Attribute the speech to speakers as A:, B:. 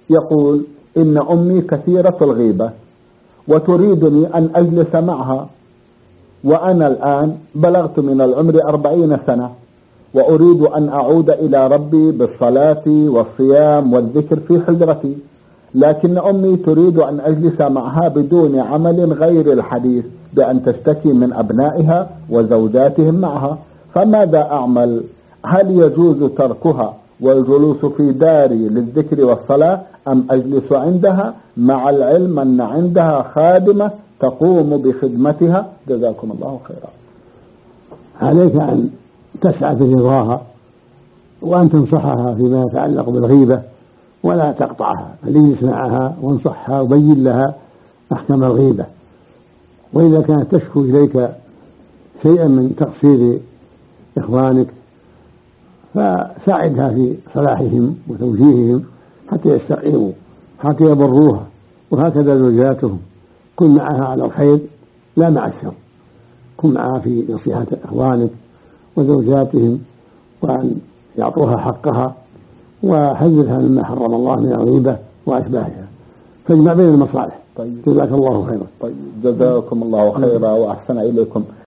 A: يقول إن أمي كثيرة الغيبة وتريدني أن أجلس معها، وأنا الآن بلغت من العمر 40 سنة وأريد أن أعود إلى ربي بالصلاة والصيام والذكر في حجرتي، لكن أمي تريد أن أجلس معها بدون عمل غير الحديث، بأن تشتكي من أبنائها وزوجاتهم معها، فماذا أعمل؟ هل يجوز تركها والجلوس في داري للذكر والصلاة، أم أجلس عندها مع العلم أن عندها خادمة تقوم بخدمتها؟ جزاكم الله خيرا.
B: عليك أن تسعى في رضاها وأن تنصحها فيما يتعلق بالغيبة ولا تقطعها، بل اجلس معها وانصحها وبين لها أحكام الغيبة. وإذا كانت تشكو إليك شيئا من تقصير إخوانك فساعدها في صلاحهم وتوجيههم حتى يستقيموا، حتى يبروها، وهكذا زوجاتهم. كن معها على الخير لا مع الشر، كن معها في نصيحة إخوانك وزوجاتهم، وأن يعطوها حقها، وحذرها مما حرم الله من الغيبة وأشباهها، فاجمع بين المصالح.
A: طيب.
B: جزاك الله خيرا.
A: طيب، جزاكم الله خيرا وأحسن إليكم.